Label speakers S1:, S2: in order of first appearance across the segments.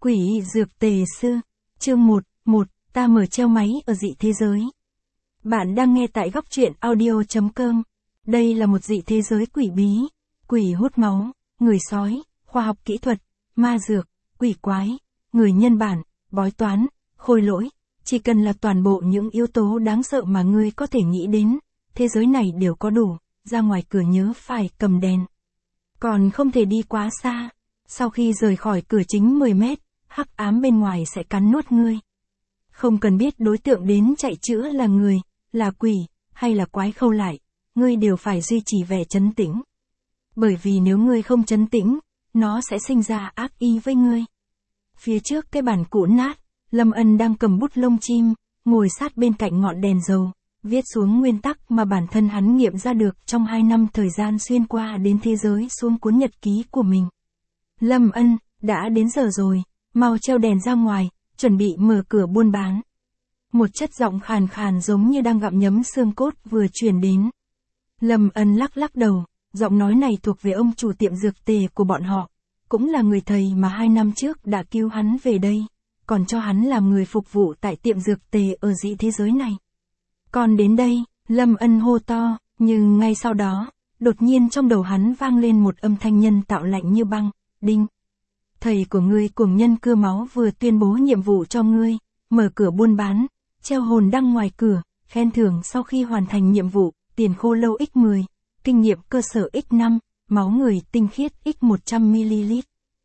S1: Quỷ dược tề sư. Chương 1, ta mở treo máy ở dị thế giới. Bạn đang nghe tại góc truyện audio.com. Đây là một dị thế giới quỷ bí, quỷ hút máu, người sói, khoa học kỹ thuật, ma dược, quỷ quái, người nhân bản, bói toán, khôi lỗi. Chỉ cần là toàn bộ những yếu tố đáng sợ mà ngươi có thể nghĩ đến, thế giới này đều có đủ, ra ngoài cửa nhớ phải cầm đèn. Còn không thể đi quá xa. Sau khi rời khỏi cửa chính 10 mét, hắc ám bên ngoài sẽ cắn nuốt ngươi. Không cần biết đối tượng đến chạy chữa là người, là quỷ, hay là quái khâu lại, ngươi đều phải duy trì vẻ trấn tĩnh. Bởi vì nếu ngươi không trấn tĩnh, nó sẽ sinh ra ác ý với ngươi. Phía trước cái bàn cũ nát, Lâm Ân đang cầm bút lông chim, ngồi sát bên cạnh ngọn đèn dầu, viết xuống nguyên tắc mà bản thân hắn nghiệm ra được trong 2 năm thời gian xuyên qua đến thế giới xuống cuốn nhật ký của mình. Lâm Ân, đã đến giờ rồi, mau treo đèn ra ngoài, chuẩn bị mở cửa buôn bán. Một chất giọng khàn khàn giống như đang gặm nhấm xương cốt vừa truyền đến. Lâm Ân lắc đầu, giọng nói này thuộc về ông chủ tiệm dược tề của bọn họ, cũng là người thầy mà 2 năm trước đã cứu hắn về đây, còn cho hắn làm người phục vụ tại tiệm dược tề ở dị thế giới này. Còn đến đây, Lâm Ân hô to, nhưng ngay sau đó, đột nhiên trong đầu hắn vang lên một âm thanh nhân tạo lạnh như băng, đinh. Thầy của ngươi cuồng nhân cưa máu vừa tuyên bố nhiệm vụ cho ngươi, mở cửa buôn bán, treo hồn đăng ngoài cửa, khen thưởng sau khi hoàn thành nhiệm vụ, tiền khô lâu x10, kinh nghiệm cơ sở x5, máu người tinh khiết x100ml.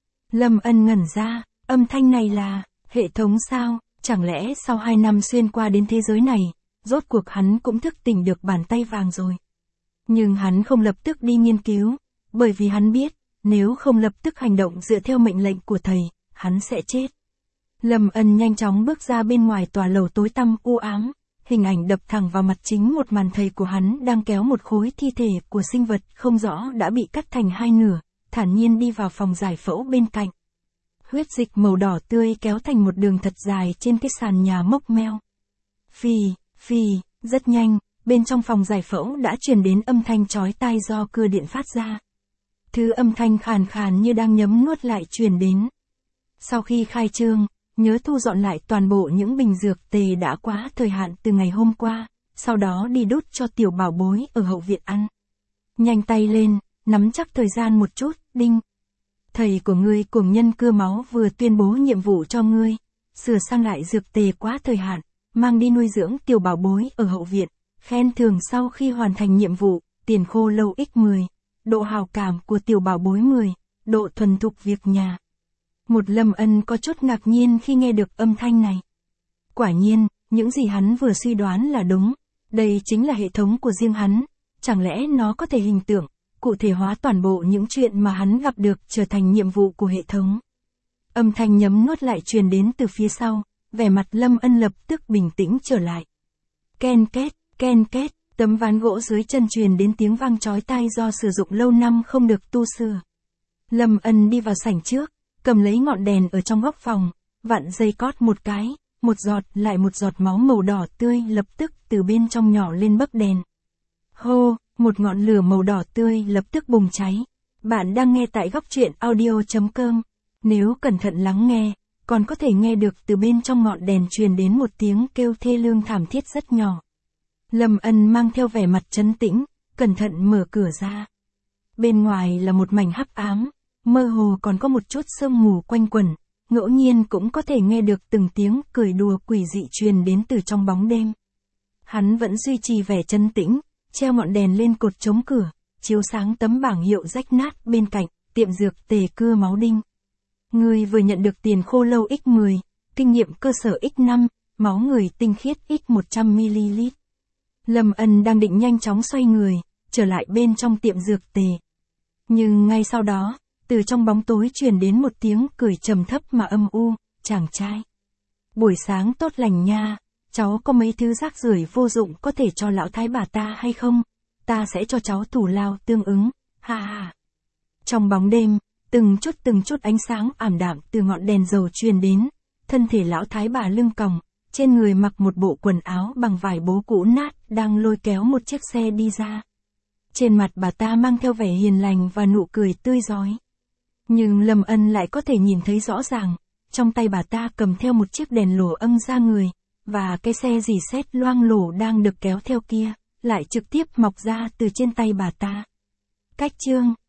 S1: Lâm Ân ngẩn ra, âm thanh này là hệ thống sao? Chẳng lẽ sau 2 năm xuyên qua đến thế giới này, rốt cuộc hắn cũng thức tỉnh được bàn tay vàng rồi. Nhưng hắn không lập tức đi nghiên cứu, bởi vì hắn biết, nếu không lập tức hành động dựa theo mệnh lệnh của thầy, hắn sẽ chết. Lâm Ân nhanh chóng bước ra bên ngoài tòa lầu tối tăm u ám, hình ảnh đập thẳng vào mặt chính một màn thầy của hắn đang kéo một khối thi thể của sinh vật không rõ đã bị cắt thành 2 nửa, thản nhiên đi vào phòng giải phẫu bên cạnh. Huyết dịch màu đỏ tươi kéo thành một đường thật dài trên cái sàn nhà mốc meo. Phì, rất nhanh, bên trong phòng giải phẫu đã truyền đến âm thanh chói tai do cưa điện phát ra. Thứ âm thanh khàn khàn như đang nhấm nuốt lại truyền đến. Sau khi khai trương, nhớ thu dọn lại toàn bộ những bình dược tề đã quá thời hạn từ ngày hôm qua, sau đó đi đút cho tiểu bảo bối ở hậu viện ăn. Nhanh tay lên, nắm chắc thời gian một chút, đinh. Thầy của ngươi cuồng nhân cưa máu vừa tuyên bố nhiệm vụ cho ngươi, sửa sang lại dược tề quá thời hạn, mang đi nuôi dưỡng tiểu bảo bối ở hậu viện, khen thưởng sau khi hoàn thành nhiệm vụ, tiền khô lâu x10. Độ hào cảm của tiểu bảo bối 10, độ thuần thục việc nhà. Một Lâm Ân có chút ngạc nhiên khi nghe được âm thanh này. Quả nhiên, những gì hắn vừa suy đoán là đúng, đây chính là hệ thống của riêng hắn, chẳng lẽ nó có thể hình tượng, cụ thể hóa toàn bộ những chuyện mà hắn gặp được trở thành nhiệm vụ của hệ thống. Âm thanh nhấm nuốt lại truyền đến từ phía sau, vẻ mặt Lâm Ân lập tức bình tĩnh trở lại. Ken két. Tấm ván gỗ dưới chân truyền đến tiếng vang chói tai do sử dụng lâu năm không được tu sửa. Lâm Ân đi vào sảnh trước, cầm lấy ngọn đèn ở trong góc phòng, vặn dây cót một cái, một giọt lại một giọt máu màu đỏ tươi lập tức từ bên trong nhỏ lên bấc đèn. Hô, một ngọn lửa màu đỏ tươi lập tức bùng cháy. Bạn đang nghe tại góc truyện audio.com. Nếu cẩn thận lắng nghe, còn có thể nghe được từ bên trong ngọn đèn truyền đến một tiếng kêu thê lương thảm thiết rất nhỏ. Lâm Ân mang theo vẻ mặt trấn tĩnh, cẩn thận mở cửa ra. Bên ngoài là một mảnh hắc ám, mơ hồ còn có một chút sương mù quanh quẩn, ngẫu nhiên cũng có thể nghe được từng tiếng cười đùa quỷ dị truyền đến từ trong bóng đêm. Hắn vẫn duy trì vẻ trấn tĩnh, treo ngọn đèn lên cột chống cửa, chiếu sáng tấm bảng hiệu rách nát bên cạnh, tiệm dược tề cưa máu đinh. Ngươi vừa nhận được tiền khô lâu x10, kinh nghiệm cơ sở x5, máu người tinh khiết x100ml. Lâm Ân đang định nhanh chóng xoay người, trở lại bên trong tiệm dược tề. Nhưng ngay sau đó, từ trong bóng tối truyền đến một tiếng cười trầm thấp mà âm u, chàng trai. Buổi sáng tốt lành nha, cháu có mấy thứ rác rưởi vô dụng có thể cho lão thái bà ta hay không? Ta sẽ cho cháu thù lao tương ứng, ha ha. Trong bóng đêm, từng chút ánh sáng ảm đạm từ ngọn đèn dầu truyền đến, thân thể lão thái bà lưng còng. Trên người mặc một bộ quần áo bằng vải bố cũ nát, đang lôi kéo một chiếc xe đi ra. Trên mặt bà ta mang theo vẻ hiền lành và nụ cười tươi rói. Nhưng Lâm Ân lại có thể nhìn thấy rõ ràng, trong tay bà ta cầm theo một chiếc đèn lổ âm ra người, và cái xe rỉ sét loang lổ đang được kéo theo kia, lại trực tiếp mọc ra từ trên tay bà ta. Cách chương